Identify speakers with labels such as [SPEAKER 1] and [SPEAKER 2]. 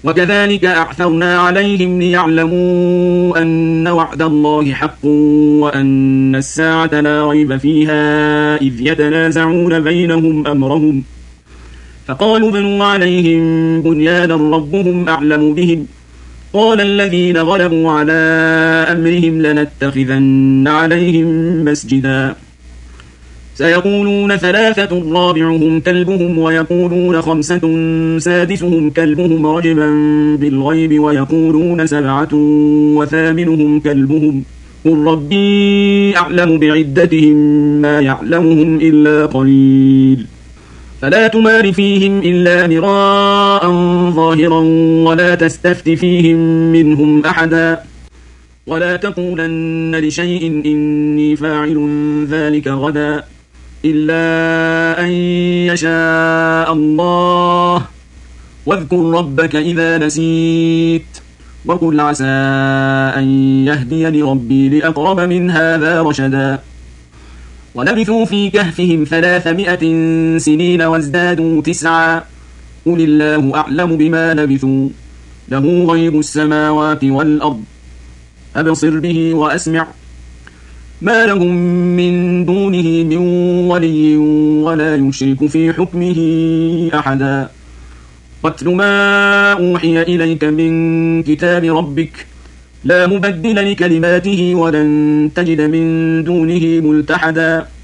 [SPEAKER 1] وكذلك أعثرنا عليهم ليعلموا أن وعد الله حق وأن الساعة لا ريب فيها إذ يتنازعون بينهم أمرهم فقالوا ابنوا عليهم بنيانا ربهم أعلم بهم قال الذين غلبوا على أمرهم لنتخذن عليهم مسجدا سيقولون ثلاثة رابعهم كلبهم ويقولون خمسة سادسهم كلبهم رجما بالغيب ويقولون سبعة وثامنهم كلبهم قل ربي أعلم بعدتهم ما يعلمهم إلا قليل فلا تمار فيهم إلا مراء ظاهرا ولا تستفت فيهم منهم أحدا ولا تقولن لشيء إني فاعل ذلك غدا إلا أن يشاء الله واذكر ربك إذا نسيت وقل عسى أن يهديني ربي لأقرب من هذا رشدا ولبثوا في كهفهم 300 سنين وازدادوا 9 قل الله أعلم بما لبثوا له غيب السماوات والأرض أبصر به وأسمع ما لهم من دونه من ولي ولا يشرك في حكمه أحدا واتل ما أوحي إليك من كتاب ربك لا مبدل لكلماته ولن تجد من دونه ملتحدا